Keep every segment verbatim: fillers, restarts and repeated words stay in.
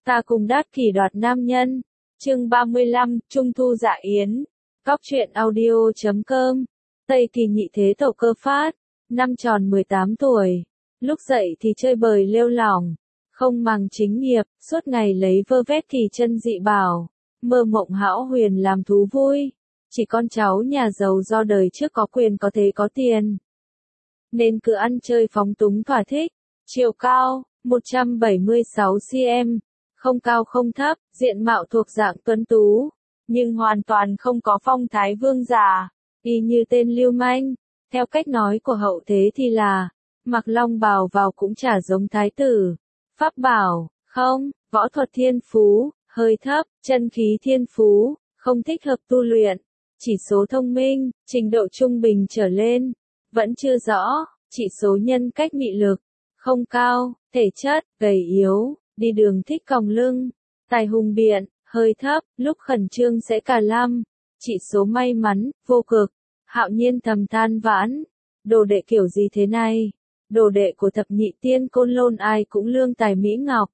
Ta cùng Đát Kỷ đoạt nam nhân. Chương ba mươi lăm, Trung thu dạ yến. Góc truyện audio chấm com. Tây Kỳ nhị thế tổ Cơ Phát, năm tròn mười tám tuổi. Lúc dậy thì chơi bời lêu lỏng, không màng chính nghiệp, suốt ngày lấy vơ vét kỳ chân dị bảo, mơ mộng hão huyền làm thú vui. Chỉ con cháu nhà giàu do đời trước có quyền có thế có tiền, nên cứ ăn chơi phóng túng thỏa thích. Chiều cao, một trăm bảy mươi sáu xăng-ti-mét, không cao không thấp, diện mạo thuộc dạng tuấn tú, nhưng hoàn toàn không có phong thái vương giả, y như tên lưu manh. Theo cách nói của hậu thế thì là, mặc long bào vào cũng chả giống thái tử. Pháp bảo, không, võ thuật thiên phú, hơi thấp, chân khí thiên phú, không thích hợp tu luyện. Chỉ số thông minh, trình độ trung bình trở lên, vẫn chưa rõ. Chỉ số nhân cách mị lực, không cao, thể chất, gầy yếu, đi đường thích còng lưng, tài hùng biện, hơi thấp, lúc khẩn trương sẽ cả lăm. Chỉ số may mắn, vô cực. Hạo Nhiên thầm than vãn, đồ đệ kiểu gì thế này? Đồ đệ của thập nhị tiên Côn Lôn ai cũng lương tài mỹ ngọc.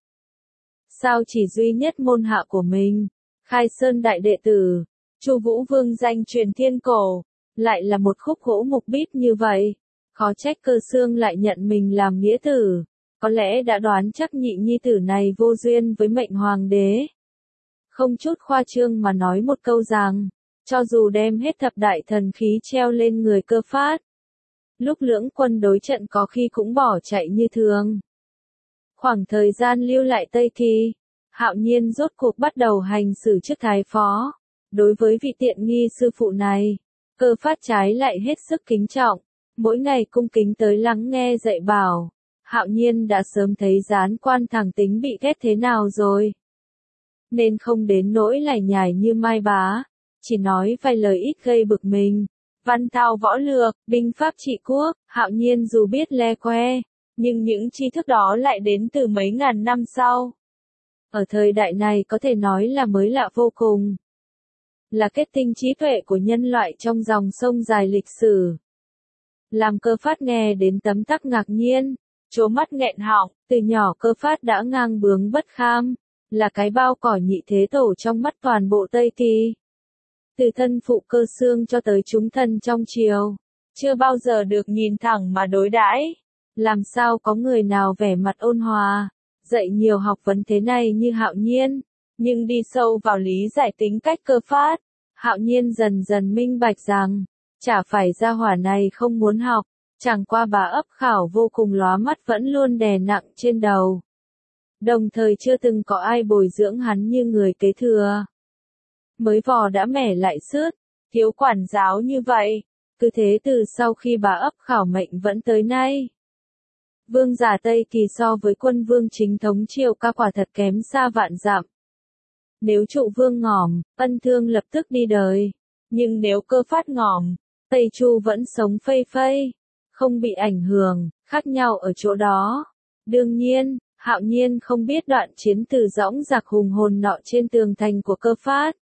Sao chỉ duy nhất môn hạ của mình, Khai Sơn đại đệ tử, Chu Vũ Vương danh truyền thiên cổ, lại là một khúc gỗ mục bít như vậy? Khó trách Cơ Xương lại nhận mình làm nghĩa tử, có lẽ đã đoán chắc nhị nhi tử này vô duyên với mệnh hoàng đế. Không chút khoa trương mà nói một câu rằng, cho dù đem hết thập đại thần khí treo lên người Cơ Phát, lúc lưỡng quân đối trận có khi cũng bỏ chạy như thường. Khoảng thời gian lưu lại Tây Kỳ, Hạo Nhiên rốt cuộc bắt đầu hành xử chức thái phó. Đối với vị tiện nghi sư phụ này, Cơ Phát trái lại hết sức kính trọng, mỗi ngày cung kính tới lắng nghe dạy bảo. Hạo Nhiên đã sớm thấy Gián Quan thẳng tính bị ghét thế nào rồi, nên không đến nỗi lải nhải như Mai Bá, chỉ nói vài lời ít gây bực mình. Văn thao võ lược, binh pháp trị quốc, Hạo Nhiên dù biết le que, nhưng những tri thức đó lại đến từ mấy ngàn năm sau. Ở thời đại này có thể nói là mới lạ vô cùng, là kết tinh trí tuệ của nhân loại trong dòng sông dài lịch sử. Làm Cơ Phát nghe đến tấm tắc ngạc nhiên, trố mắt nghẹn họng. Từ nhỏ Cơ Phát đã ngang bướng bất kham, là cái bao cỏ nhị thế tổ trong mắt toàn bộ Tây Kỳ. Từ thân phụ Cơ Xương cho tới chúng thân trong triều, chưa bao giờ được nhìn thẳng mà đối đãi. Làm sao có người nào vẻ mặt ôn hòa, dạy nhiều học vấn thế này như Hạo Nhiên. Nhưng đi sâu vào lý giải tính cách Cơ Phát, Hạo Nhiên dần dần minh bạch rằng, chả phải gia hỏa này không muốn học, chẳng qua bà ấp khảo vô cùng lóa mắt vẫn luôn đè nặng trên đầu. Đồng thời chưa từng có ai bồi dưỡng hắn như người kế thừa. Mới vò đã mẻ lại sứt, thiếu quản giáo như vậy, cứ thế từ sau khi bà ấp khảo mệnh vẫn tới nay. Vương giả Tây Kỳ so với quân vương chính thống triều ca quả thật kém xa vạn dặm. Nếu trụ vương ngỏm, Ân Thương lập tức đi đời. Nhưng nếu Cơ Phát ngỏm, Tây Chu vẫn sống phây phây, không bị ảnh hưởng, khác nhau ở chỗ đó. Đương nhiên, Hạo Nhiên không biết đoạn chiến từ dõng dạc hùng hồn nọ trên tường thành của Cơ Phát.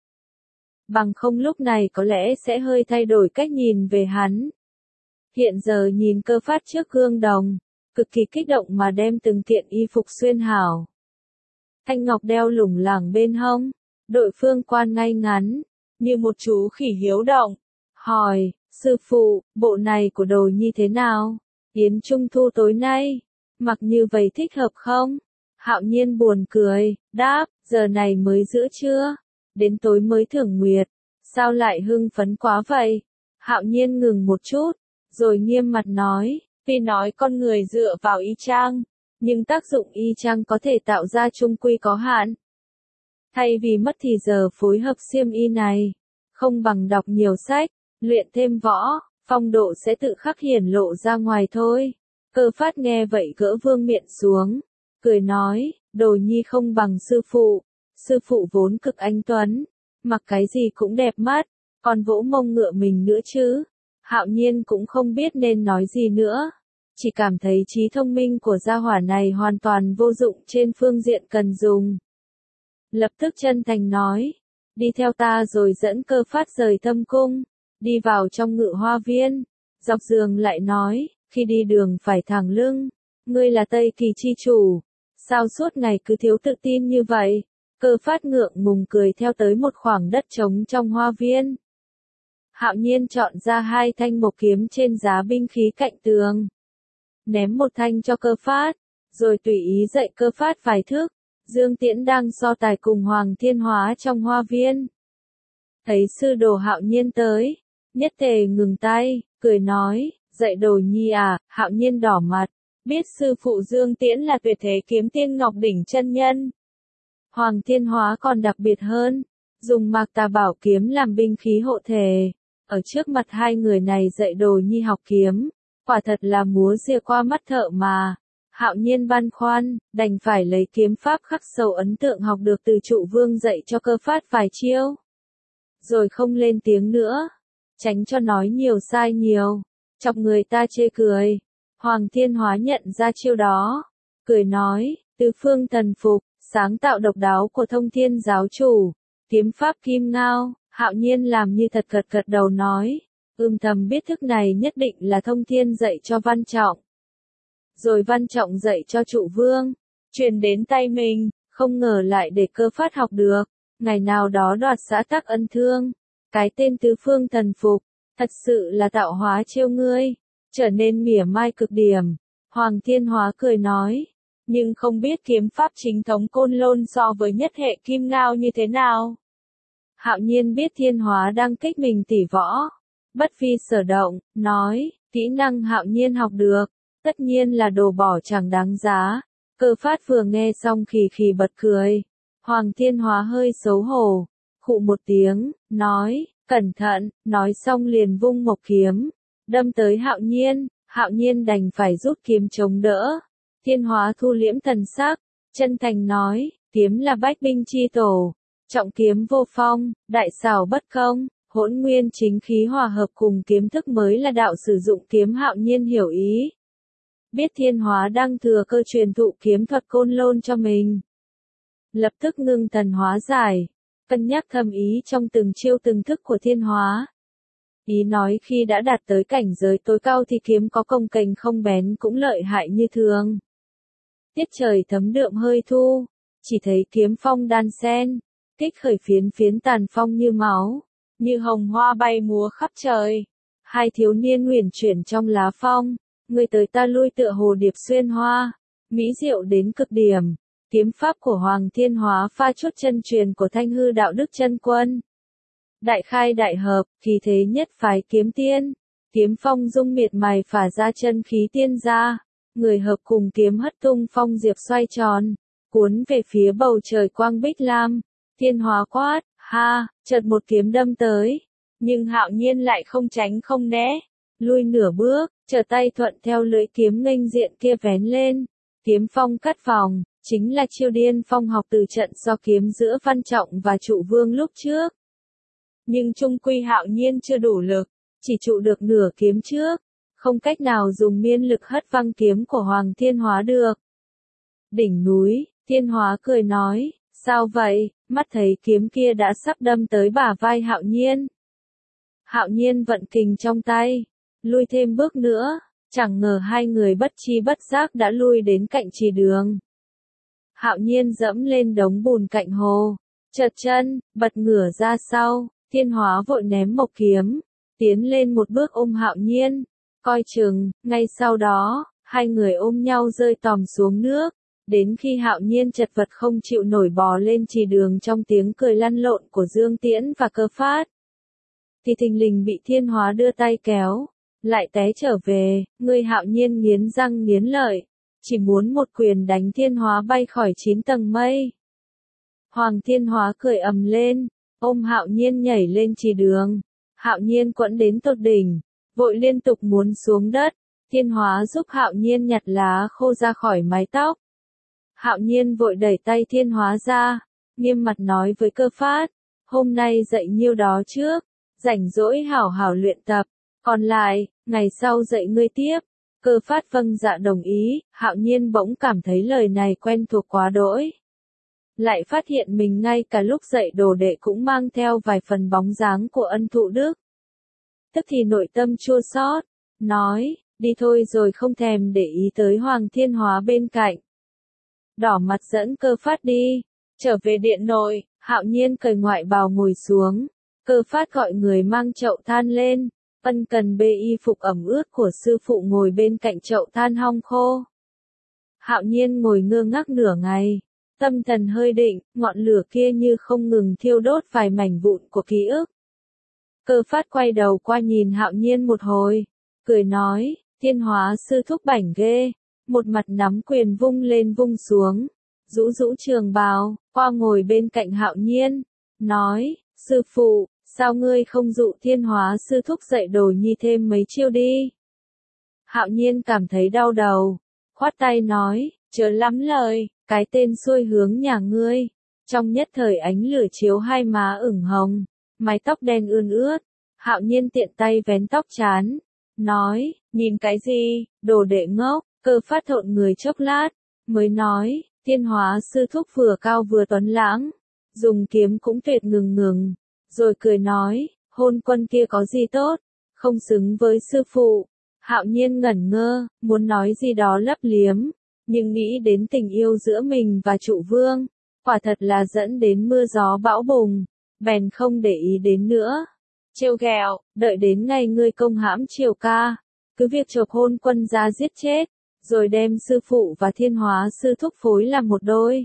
Bằng không lúc này có lẽ sẽ hơi thay đổi cách nhìn về hắn. Hiện giờ nhìn Cơ Phát trước gương đồng, cực kỳ kích động mà đem từng kiện y phục xuyên hảo. Thanh ngọc đeo lủng lẳng bên hông, đội phương quan ngay ngắn, như một chú khỉ hiếu động. Hỏi, sư phụ, bộ này của đồ nhi thế nào? Yến Trung thu tối nay, mặc như vậy thích hợp không? Hạo Nhiên buồn cười, đáp, giờ này mới giữa trưa, đến tối mới thưởng nguyệt, sao lại hưng phấn quá vậy? Hạo Nhiên ngừng một chút, rồi nghiêm mặt nói, vì nói con người dựa vào y chang, nhưng tác dụng y chang có thể tạo ra chung quy có hạn. Thay vì mất thì giờ phối hợp xiêm y này, không bằng đọc nhiều sách, luyện thêm võ, phong độ sẽ tự khắc hiển lộ ra ngoài thôi. Cơ Phát nghe vậy gỡ vương miện xuống, cười nói, đồ nhi không bằng sư phụ, sư phụ vốn cực anh tuấn, mặc cái gì cũng đẹp mắt, còn vỗ mông ngựa mình nữa chứ. Hạo Nhiên cũng không biết nên nói gì nữa, chỉ cảm thấy trí thông minh của gia hỏa này hoàn toàn vô dụng trên phương diện cần dùng. Lập tức chân thành nói, đi theo ta, rồi dẫn Cơ Phát rời thâm cung, đi vào trong ngự hoa viên, dọc giường lại nói, khi đi đường phải thẳng lưng, ngươi là Tây Kỳ chi chủ, Sao suốt ngày cứ thiếu tự tin như vậy? Cơ phát ngượng ngùng cười theo tới một khoảng đất trống trong hoa viên. Hạo Nhiên chọn ra hai thanh mộc kiếm trên giá binh khí cạnh tường. Ném một thanh cho Cơ phát, rồi tùy ý dạy Cơ phát vài thức. Dương Tiễn đang so tài cùng Hoàng Thiên Hóa trong hoa viên. Thấy sư đồ Hạo Nhiên tới, nhất tề ngừng tay, cười nói, dạy đồ nhi à. Hạo Nhiên đỏ mặt, biết sư phụ Dương Tiễn là tuyệt thế kiếm tiên Ngọc Đỉnh chân nhân. Hoàng Thiên Hóa còn đặc biệt hơn, dùng Mạc Tà Bảo kiếm làm binh khí hộ thể. Ở trước mặt hai người này dạy đồ nhi học kiếm, quả thật là múa rìa qua mắt thợ mà. Hạo Nhiên băn khoăn, đành phải lấy kiếm pháp khắc sâu ấn tượng học được từ trụ vương dạy cho Cơ phát vài chiêu. Rồi không lên tiếng nữa, tránh cho nói nhiều sai nhiều, chọc người ta chê cười. Hoàng Thiên Hóa nhận ra chiêu đó, cười nói, tứ phương thần phục, sáng tạo độc đáo của Thông Thiên giáo chủ, kiếm pháp kim ngao. Hạo Nhiên làm như thật gật gật đầu nói, ưm thầm biết thức này nhất định là Thông Thiên dạy cho Văn Trọng. Rồi Văn Trọng dạy cho trụ vương, truyền đến tay mình, không ngờ lại để Cơ phát học được. Ngày nào đó đoạt xã tắc ân thương, cái tên tứ phương thần phục, thật sự là tạo hóa trêu ngươi, trở nên mỉa mai cực điểm. Hoàng Thiên Hóa cười nói, nhưng không biết kiếm pháp chính thống Côn Lôn so với nhất hệ kim ngao như thế nào. Hạo Nhiên biết Thiên Hóa đang kích mình tỉ võ, bất phi sở động, nói, kỹ năng Hạo Nhiên học được, tất nhiên là đồ bỏ chẳng đáng giá. Cơ phát vừa nghe xong khì khì bật cười. Hoàng Thiên Hóa hơi xấu hổ, khụ một tiếng, nói, cẩn thận, nói xong liền vung mộc kiếm, đâm tới Hạo Nhiên. Hạo Nhiên đành phải rút kiếm chống đỡ. Thiên Hóa thu liễm thần sắc, chân thành nói, kiếm là bách binh chi tổ, trọng kiếm vô phong, đại xảo bất công, hỗn nguyên chính khí hòa hợp cùng kiếm thức mới là đạo sử dụng kiếm. Hạo Nhiên hiểu ý, biết Thiên Hóa đang thừa cơ truyền thụ kiếm thuật Côn Lôn cho mình. Lập tức ngưng thần hóa giải, cân nhắc thâm ý trong từng chiêu từng thức của Thiên Hóa. Ý nói khi đã đạt tới cảnh giới tối cao thì kiếm có công kềnh không bén cũng lợi hại như thường. Tiết trời thấm đượm hơi thu, chỉ thấy kiếm phong đan sen, kích khởi phiến phiến tàn phong như máu, như hồng hoa bay múa khắp trời. Hai thiếu niên uyển chuyển trong lá phong, người tới ta lui tựa hồ điệp xuyên hoa, mỹ diệu đến cực điểm. Kiếm pháp của Hoàng Thiên Hóa pha chút chân truyền của Thanh Hư Đạo Đức Chân Quân. Đại khai đại hợp, khí thế nhất phái kiếm tiên. Kiếm phong dung miệt mài phả ra chân khí tiên ra. Người hợp cùng kiếm hất tung phong diệp xoay tròn, cuốn về phía bầu trời quang bích lam. Thiên Hóa quát, ha, chợt một kiếm đâm tới. Nhưng Hạo Nhiên lại không tránh không né, lui nửa bước, trở tay thuận theo lưỡi kiếm nghênh diện kia vén lên. Kiếm phong cắt vòng, chính là chiêu điên phong học từ trận so kiếm giữa Văn Trọng và trụ vương lúc trước. Nhưng chung quy Hạo Nhiên chưa đủ lực, chỉ trụ được nửa kiếm trước, không cách nào dùng miên lực hất văng kiếm của Hoàng Thiên Hóa được. Đỉnh núi, Thiên Hóa cười nói, sao vậy, mắt thấy kiếm kia đã sắp đâm tới bả vai Hạo Nhiên. Hạo Nhiên vận kình trong tay, lui thêm bước nữa, chẳng ngờ hai người bất chi bất giác đã lui đến cạnh trì đường. Hạo Nhiên dẫm lên đống bùn cạnh hồ, trượt chân, bật ngửa ra sau. Thiên Hóa vội ném mộc kiếm, tiến lên một bước ôm Hạo Nhiên, coi chừng. Ngay sau đó, hai người ôm nhau rơi tòm xuống nước, đến khi Hạo Nhiên chật vật không chịu nổi bò lên trì đường trong tiếng cười lăn lộn của Dương Tiễn và Cơ phát, thì thình lình bị Thiên Hóa đưa tay kéo, lại té trở về. Người Hạo Nhiên nghiến răng nghiến lợi, chỉ muốn một quyền đánh Thiên Hóa bay khỏi chín tầng mây. Hoàng Thiên Hóa cười ầm lên, ôm Hạo Nhiên nhảy lên trì đường. Hạo Nhiên quẫn đến tột đỉnh, vội liên tục muốn xuống đất. Thiên Hóa giúp Hạo Nhiên nhặt lá khô ra khỏi mái tóc. Hạo Nhiên vội đẩy tay Thiên Hóa ra, nghiêm mặt nói với Cơ phát, hôm nay dạy nhiêu đó trước, rảnh rỗi hảo hảo luyện tập, còn lại, ngày sau dạy ngươi tiếp. Cơ phát vâng dạ đồng ý. Hạo Nhiên bỗng cảm thấy lời này quen thuộc quá đỗi. Lại phát hiện mình ngay cả lúc dạy đồ đệ cũng mang theo vài phần bóng dáng của Ân Thụ Đức. Tức thì nội tâm chua xót, nói, đi thôi, rồi không thèm để ý tới Hoàng Thiên Hóa bên cạnh. đỏ mặt dẫn Cơ Phát đi. Trở về điện nội, Hạo Nhiên cởi ngoại bào ngồi xuống. Cơ Phát gọi người mang chậu than lên. Ân Cần bê y phục ẩm ướt của sư phụ ngồi bên cạnh chậu than hong khô. Hạo Nhiên ngồi ngơ ngác nửa ngày. Tâm thần hơi định, ngọn lửa kia như không ngừng thiêu đốt vài mảnh vụn của ký ức. Cơ Phát quay đầu qua nhìn Hạo Nhiên một hồi, cười nói, Thiên Hóa sư thúc bảnh ghê, một mặt nắm quyền vung lên vung xuống, rũ rũ trường bào, qua ngồi bên cạnh Hạo Nhiên, nói, sư phụ, sao ngươi không dụ Thiên Hóa sư thúc dạy đồ nhi thêm mấy chiêu đi. Hạo Nhiên cảm thấy đau đầu, khoát tay nói, chớ lắm lời, cái tên xuôi hướng nhà ngươi. Trong nhất thời ánh lửa chiếu hai má ửng hồng, mái tóc đen ươn ướt. Hạo Nhiên tiện tay vén tóc chán, nói, nhìn cái gì, đồ đệ ngốc. Cơ Phát thộn người chốc lát, mới nói, Thiên Hóa sư thúc vừa cao vừa tuấn lãng, dùng kiếm cũng tuyệt ngừng ngừng, rồi cười nói, Hôn Quân kia có gì tốt, không xứng với sư phụ. Hạo Nhiên ngẩn ngơ, muốn nói gì đó lấp liếm, nhưng nghĩ đến tình yêu giữa mình và trụ vương, quả thật là dẫn đến mưa gió bão bùng, bèn không để ý đến nữa. Trêu ghẹo, đợi đến ngày ngươi công hãm Triều ca, cứ việc chộp Hôn Quân ra giết chết, rồi đem sư phụ và Thiên Hóa sư thúc phối làm một đôi.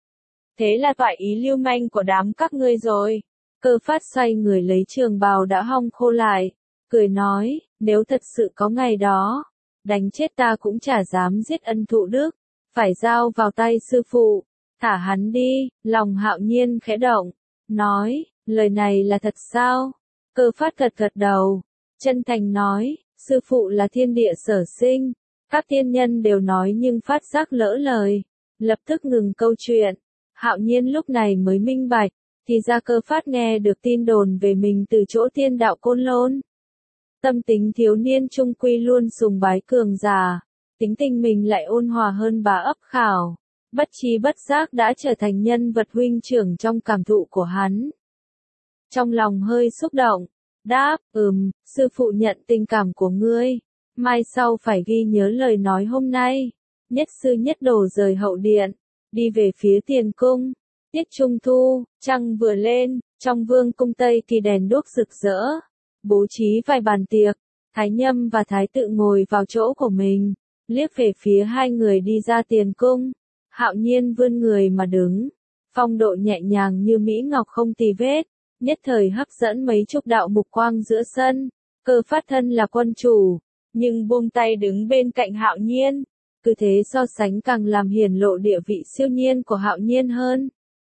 Thế là toại ý lưu manh của đám các ngươi rồi. Cơ Phát xoay người lấy trường bào đã hong khô lại, cười nói, nếu thật sự có ngày đó, đánh chết ta cũng chả dám giết ân thụ đức, phải giao vào tay sư phụ, thả hắn đi. Lòng Hạo Nhiên khẽ động, nói, lời này là thật sao? Cơ Phát gật gật đầu, chân thành nói, sư phụ là thiên địa sở sinh, các thiên nhân đều nói nhưng Phát giác lỡ lời, lập tức ngừng câu chuyện. Hạo Nhiên lúc này mới minh bạch, thì ra Cơ Phát nghe được tin đồn về mình từ chỗ Thiên Đạo Côn Lôn. Tâm tính thiếu niên trung quy luôn sùng bái cường giả, tính tình mình lại ôn hòa hơn bà ấp khảo, bất trí bất giác đã trở thành nhân vật huynh trưởng trong cảm thụ của hắn. Trong lòng hơi xúc động, đáp, ừm, sư phụ nhận tình cảm của ngươi, mai sau phải ghi nhớ lời nói hôm nay. Nhất sư nhất đồ rời hậu điện, đi về phía tiền cung. Tiết trung thu, trăng vừa lên, trong vương cung Tây Kỳ đèn đuốc rực rỡ, bố trí vài bàn tiệc. Thái Nhâm và Thái Tự ngồi vào chỗ của mình, liếc về phía hai người đi ra tiền cung. Hạo Nhiên vươn người mà đứng, phong độ nhẹ nhàng như mỹ ngọc không tì vết, nhất thời hấp dẫn mấy chục đạo mục quang giữa sân. Cơ Phát thân là quân chủ, nhưng buông tay đứng bên cạnh Hạo Nhiên, cứ thế so sánh càng làm hiển lộ địa vị siêu nhiên của Hạo Nhiên hơn.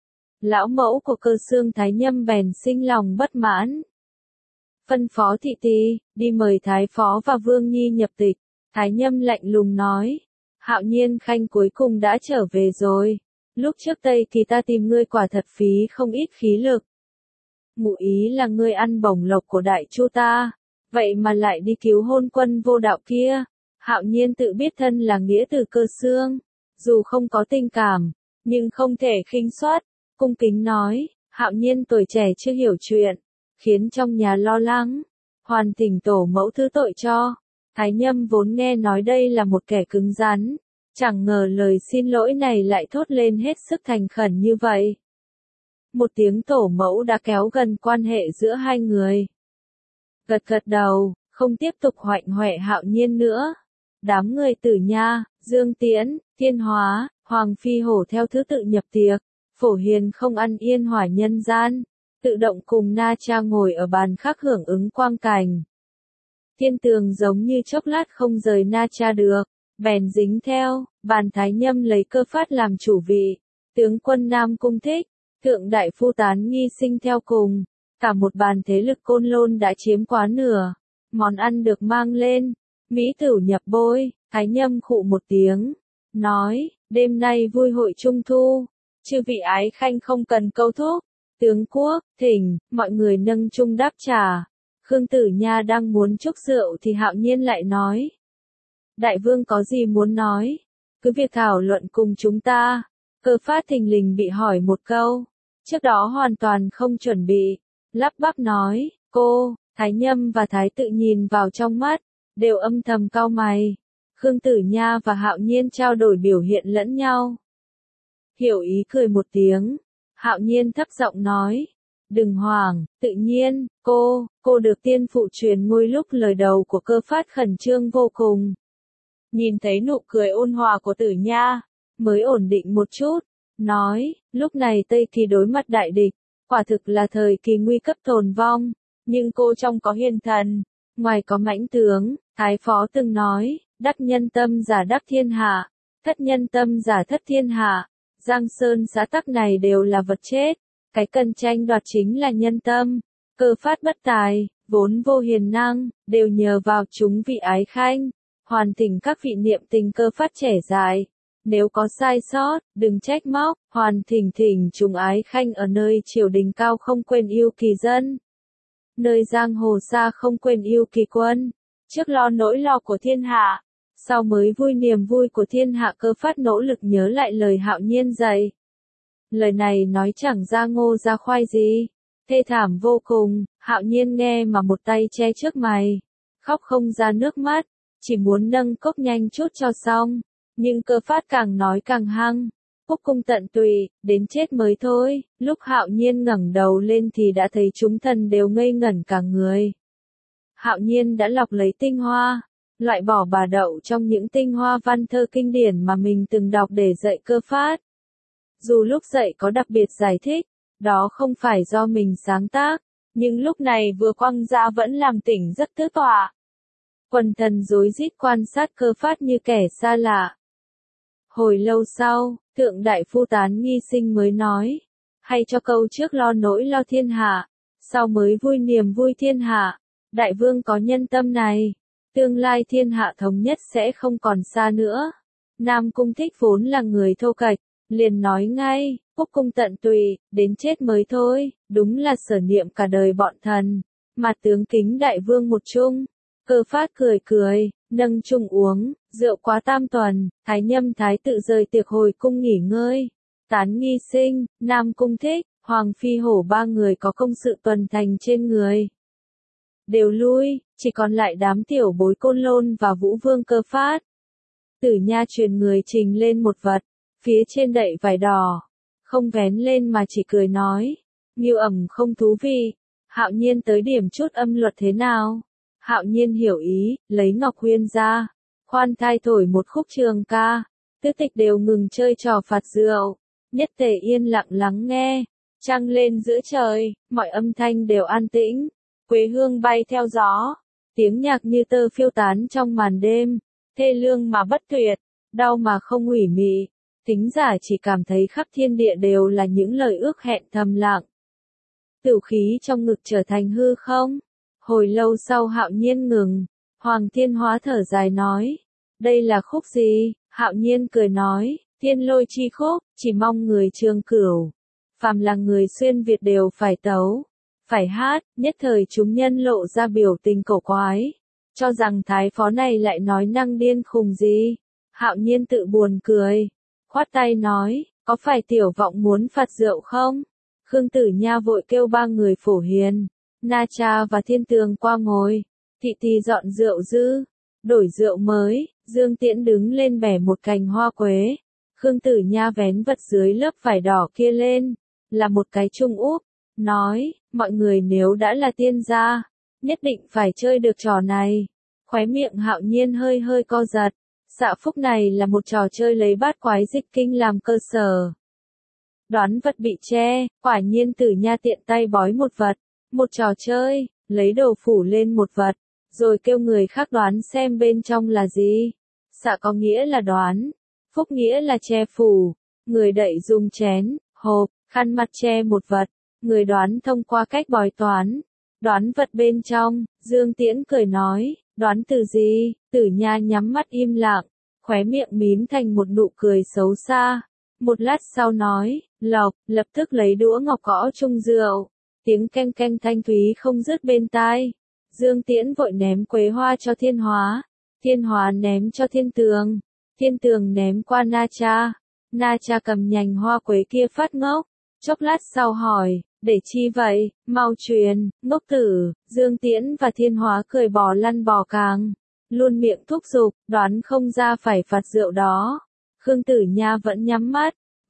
Lão mẫu của Cơ Xương Thái Nhâm bèn sinh lòng bất mãn, phân phó thị tỳ đi mời Thái Phó và Vương Nhi nhập tịch. Thái Nhâm lạnh lùng nói, Hạo Nhiên khanh cuối cùng đã trở về rồi, lúc trước Tây Kỳ ta tìm ngươi quả thật phí không ít khí lực. Ngụ ý là ngươi ăn bổng lộc của đại chu ta, vậy mà lại đi cứu Hôn Quân vô đạo kia. Hạo Nhiên tự biết thân là nghĩa tử Cơ Xương, dù không có tình cảm, nhưng không thể khinh soát, cung kính nói, Hạo Nhiên tuổi trẻ chưa hiểu chuyện, khiến trong nhà lo lắng, hoàn thỉnh tổ mẫu thứ tội cho. Thái Nhâm vốn nghe nói đây là một kẻ cứng rắn, chẳng ngờ lời xin lỗi này lại thốt lên hết sức thành khẩn như vậy. Một tiếng tổ mẫu đã kéo gần quan hệ giữa hai người. Gật gật đầu, không tiếp tục hoạnh hoẹ Hạo Nhiên nữa. Đám người Tử Nha, Dương Tiễn, Thiên Hóa, Hoàng Phi Hổ theo thứ tự nhập tiệc. Phổ Hiền không ăn yên hỏa nhân gian, tự động cùng Na Cha ngồi ở bàn khác hưởng ứng quang cảnh. Thiên Tường giống như chốc lát không rời Na Cha được, bèn dính theo. Bàn Thái Nhâm lấy Cơ Phát làm chủ vị, tướng quân Nam Cung Thích, thượng đại phu Tán Nghi Sinh theo cùng. Cả một bàn thế lực Côn Lôn đã chiếm quá nửa, món ăn được mang lên, mỹ tửu nhập bôi. Thái Nhâm khụ một tiếng, nói, đêm nay vui hội trung thu, chư vị ái khanh không cần câu thúc. Tướng quốc, thỉnh, mọi người nâng chung đáp trà. Khương Tử Nha đang muốn chúc rượu thì Hạo Nhiên lại nói, đại vương có gì muốn nói, cứ việc thảo luận cùng chúng ta. Cơ Phát thình lình bị hỏi một câu, trước đó hoàn toàn không chuẩn bị, lắp bắp nói, cô. Thái Nhâm và Thái Tự nhìn vào trong mắt, đều âm thầm cau mày. Khương Tử Nha và Hạo Nhiên trao đổi biểu hiện lẫn nhau. Hiểu ý cười một tiếng. Hạo Nhiên thấp giọng nói. Đừng hoảng, tự nhiên, cô, cô được tiên phụ truyền ngôi lúc lời đầu của Cơ Phát khẩn trương vô cùng. Nhìn thấy nụ cười ôn hòa của Tử Nha, mới ổn định một chút, nói, lúc này Tây Kỳ đối mặt đại địch, quả thực là thời kỳ nguy cấp tồn vong, nhưng cô trong có hiền thần, ngoài có mãnh tướng, Thái Phó từng nói, đắc nhân tâm giả đắc thiên hạ, thất nhân tâm giả thất thiên hạ, Giang Sơn xã tắc này đều là vật chết, cái cần tranh đoạt chính là nhân tâm, Cơ Phát bất tài, vốn vô hiền năng, đều nhờ vào chúng vị ái khanh, hoàn thỉnh các vị niệm tình Cơ Phát trẻ dài. Nếu có sai sót, đừng trách móc, hoàn thỉnh thỉnh chúng ái khanh ở nơi triều đình cao không quên yêu kỳ dân. Nơi giang hồ xa không quên yêu kỳ quân. Trước lo nỗi lo của thiên hạ, sau mới vui niềm vui của thiên hạ. Cơ Phát nỗ lực nhớ lại lời Hạo Nhiên dạy. Lời này nói chẳng ra ngô ra khoai gì. Thê thảm vô cùng, Hạo Nhiên nghe mà một tay che trước mày. Khóc không ra nước mắt, chỉ muốn nâng cốc nhanh chút cho xong. Nhưng Cơ Phát càng nói càng hăng. Phúc cung tận tụy, đến chết mới thôi. Lúc Hạo Nhiên ngẩng đầu lên thì đã thấy chúng thần đều ngây ngẩn cả người. Hạo Nhiên đã lọc lấy tinh hoa, loại bỏ bà đậu trong những tinh hoa văn thơ kinh điển mà mình từng đọc để dạy Cơ Phát. Dù lúc dạy có đặc biệt giải thích, đó không phải do mình sáng tác, nhưng lúc này vừa quăng ra vẫn làm tỉnh rất tứ tọa. Quần thần rối rít quan sát Cơ Phát như kẻ xa lạ. Hồi lâu sau, Thượng Đại Phu Tán Nghi Sinh mới nói, hay cho câu trước lo nỗi lo thiên hạ, sau mới vui niềm vui thiên hạ. Đại vương có nhân tâm này, tương lai thiên hạ thống nhất sẽ không còn xa nữa. Nam Cung Thích vốn là người thô kệch, liền nói ngay, Phúc cung tận tụy, đến chết mới thôi, đúng là sở niệm cả đời bọn thần, mà tướng kính đại vương một chung. Cơ Phát cười cười, nâng chung uống, rượu quá tam tuần, Thái Nhâm Thái tự rời tiệc hồi cung nghỉ ngơi. Tán Nghi Sinh, Nam Cung Thích, Hoàng Phi Hổ ba người có công sự tuần thành trên người. Đều lui, chỉ còn lại đám tiểu bối Côn Lôn và Vũ Vương Cơ Phát. Tử Nha truyền người trình lên một vật, phía trên đậy vải đỏ, không vén lên mà chỉ cười nói, Nghiêu ẩm không thú vị. Hạo Nhiên tới điểm chút âm luật thế nào? Hạo Nhiên hiểu ý, lấy ngọc huyên ra, khoan thai thổi một khúc trường ca, tứ tịch đều ngừng chơi trò phạt rượu, nhất tề yên lặng lắng nghe, trăng lên giữa trời, mọi âm thanh đều an tĩnh, quế hương bay theo gió, tiếng nhạc như tơ phiêu tán trong màn đêm, thê lương mà bất tuyệt, đau mà không hủy mị, thính giả chỉ cảm thấy khắp thiên địa đều là những lời ước hẹn thầm lặng. Tửu khí trong ngực trở thành hư không. Hồi lâu sau Hạo Nhiên ngừng, Hoàng Thiên Hóa thở dài nói, đây là khúc gì? Hạo Nhiên cười nói, Thiên Lôi chi khúc, chỉ mong người trường cửu, phàm là người xuyên Việt đều phải tấu, phải hát. Nhất thời chúng nhân lộ ra biểu tình cổ quái, cho rằng Thái Phó này lại nói năng điên khùng gì. Hạo Nhiên tự buồn cười, khoát tay nói, có phải tiểu vọng muốn phạt rượu không? Khương Tử Nha vội kêu ba người phổ hiền, Na Cha và Thiên Tường qua ngồi, thị thị dọn rượu dư, đổi rượu mới. Dương Tiễn đứng lên bẻ một cành hoa quế, Khương Tử Nha vén vật dưới lớp vải đỏ kia lên, là một cái chung úp, nói, mọi người nếu đã là tiên gia, nhất định phải chơi được trò này. Khóe miệng Hạo Nhiên hơi hơi co giật, xạ phúc này là một trò chơi lấy bát quái dịch kinh làm cơ sở. Đoán vật bị che, quả nhiên Tử Nha tiện tay bói một vật, một trò chơi, lấy đồ phủ lên một vật, rồi kêu người khác đoán xem bên trong là gì. Xạ có nghĩa là đoán, phúc nghĩa là che phủ, người đậy dùng chén, hộp, khăn mặt che một vật, người đoán thông qua cách bói toán. Đoán vật bên trong, Dương Tiễn cười nói, đoán từ gì? Tử Nha nhắm mắt im lặng, khóe miệng mím thành một nụ cười xấu xa. Một lát sau nói, lộc, lập tức lấy đũa ngọc gõ chung rượu, tiếng canh canh thanh thúy không dứt bên tai. Dương Tiễn vội ném quế hoa cho Thiên Hóa, Thiên Hóa ném cho Thiên Tường, Thiên Tường ném qua Na Cha. Na Cha cầm nhành hoa quế kia phát ngốc, chốc lát sau hỏi, để chi vậy, mau truyền, ngốc tử. Dương Tiễn và Thiên Hóa cười bò lăn bò càng, luôn miệng thúc giục, đoán không ra phải phạt rượu đó. Khương Tử Nha vẫn nhắm mắt,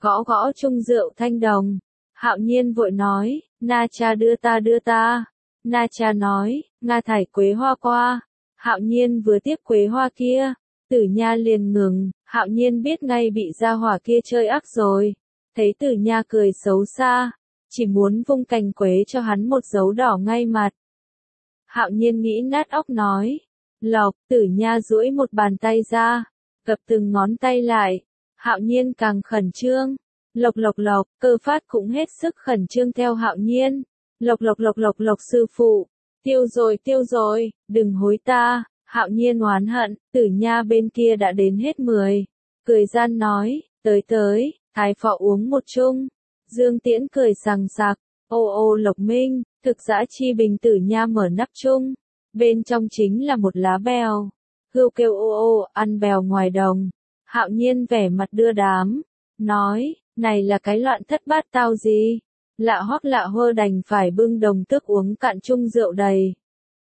gõ gõ chung rượu thanh đồng. Hạo Nhiên vội nói, Na Cha đưa ta đưa ta. Na Cha nói, Nga thải quế hoa qua. Hạo Nhiên vừa tiếp quế hoa kia, Tử Nha liền ngừng, Hạo Nhiên biết ngay bị gia hỏa kia chơi ác rồi. Thấy Tử Nha cười xấu xa, chỉ muốn vung cành quế cho hắn một dấu đỏ ngay mặt. Hạo Nhiên nghĩ nát óc nói, Lộc. Tử Nha duỗi một bàn tay ra, gập từng ngón tay lại. Hạo Nhiên càng khẩn trương. Lộc lộc lộc, Cơ Phát cũng hết sức khẩn trương theo Hạo Nhiên. Lộc lộc lộc lộc lộc sư phụ, tiêu rồi tiêu rồi, đừng hối ta. Hạo Nhiên oán hận, Tử Nha bên kia đã đến hết mười. Cười gian nói, tới tới, Thái Phó uống một chung. Dương Tiễn cười sằng sặc, ô ô Lộc Minh, thực dã chi bình. Tử Nha mở nắp chung. Bên trong chính là một lá bèo. Hươu kêu ô ô, ăn bèo ngoài đồng. Hạo Nhiên vẻ mặt đưa đám, nói, này là cái loạn thất bát tao gì? Lạ hoắc lạ hơ đành phải bưng đồng tước uống cạn chung rượu đầy.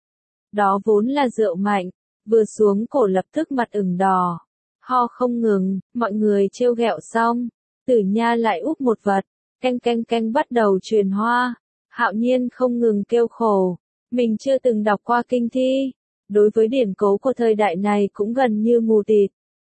Đó vốn là rượu mạnh, vừa xuống cổ lập tức mặt ửng đỏ, ho không ngừng. Mọi người trêu ghẹo xong, Tử Nha lại úp một vật, canh canh canh bắt đầu truyền hoa. Hạo Nhiên không ngừng kêu khổ, mình chưa từng đọc qua kinh thi, đối với điển cố của thời đại này cũng gần như mù tịt.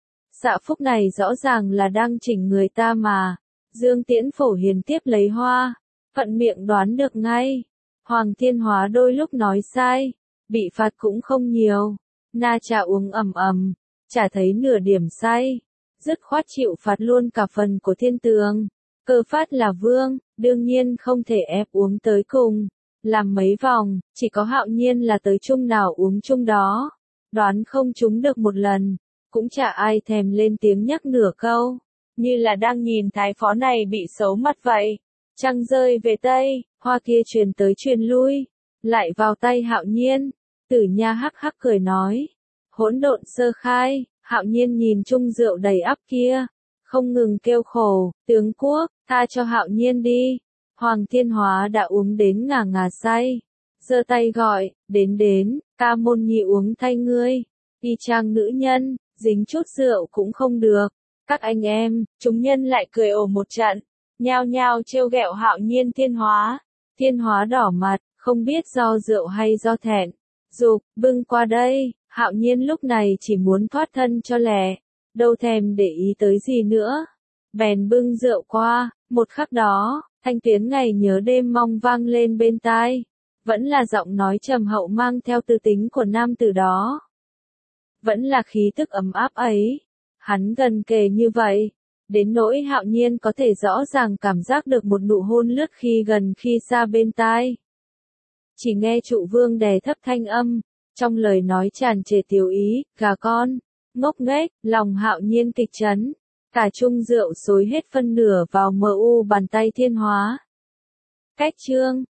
Dạ phúc này rõ ràng là đang chỉnh người ta mà. Dương Tiễn Phổ Hiền tiếp lấy hoa, thuận miệng đoán được ngay. Hoàng Thiên Hóa đôi lúc nói sai, bị phạt cũng không nhiều. Na Cha uống ầm ầm, chả thấy nửa điểm say, dứt khoát chịu phạt luôn cả phần của Thiên Tường. Cơ Phát là vương, đương nhiên không thể ép uống tới cùng. Làm mấy vòng, chỉ có Hạo Nhiên là tới chung nào uống chung đó. Đoán không trúng được một lần, cũng chả ai thèm lên tiếng nhắc nửa câu. Như là đang nhìn Thái Phó này bị xấu mặt vậy. Trăng rơi về Tây, hoa kia truyền tới truyền lui, lại vào tay Hạo Nhiên. Tử Nha hắc hắc cười nói, hỗn độn sơ khai. Hạo Nhiên nhìn chung rượu đầy ắp kia, không ngừng kêu khổ, tướng quốc, tha cho Hạo Nhiên đi. Hoàng Thiên Hóa đã uống đến ngà ngà say, giơ tay gọi, đến đến, Ca Môn Nhi uống thay ngươi. Y chang nữ nhân, dính chút rượu cũng không được. Các anh em, chúng nhân lại cười ồ một trận, nhao nhao trêu ghẹo Hạo Nhiên. Thiên Hóa, Thiên Hóa đỏ mặt, không biết do rượu hay do thẹn, dục, bưng qua đây. Hạo Nhiên lúc này chỉ muốn thoát thân cho lẹ, đâu thèm để ý tới gì nữa. Bèn bưng rượu qua, một khắc đó, thanh tuyến ngày nhớ đêm mong vang lên bên tai. Vẫn là giọng nói trầm hậu mang theo tư tính của nam tử đó. Vẫn là khí tức ấm áp ấy. Hắn gần kề như vậy, đến nỗi Hạo Nhiên có thể rõ ràng cảm giác được một nụ hôn lướt khi gần khi xa bên tai. Chỉ nghe Trụ Vương đè thấp thanh âm, trong lời nói tràn trề tiểu ý, gà con, ngốc nghếch. Lòng Hạo Nhiên kịch chấn, cả chung rượu xối hết phân nửa vào mờ u bàn tay Thiên Hóa. Cách chương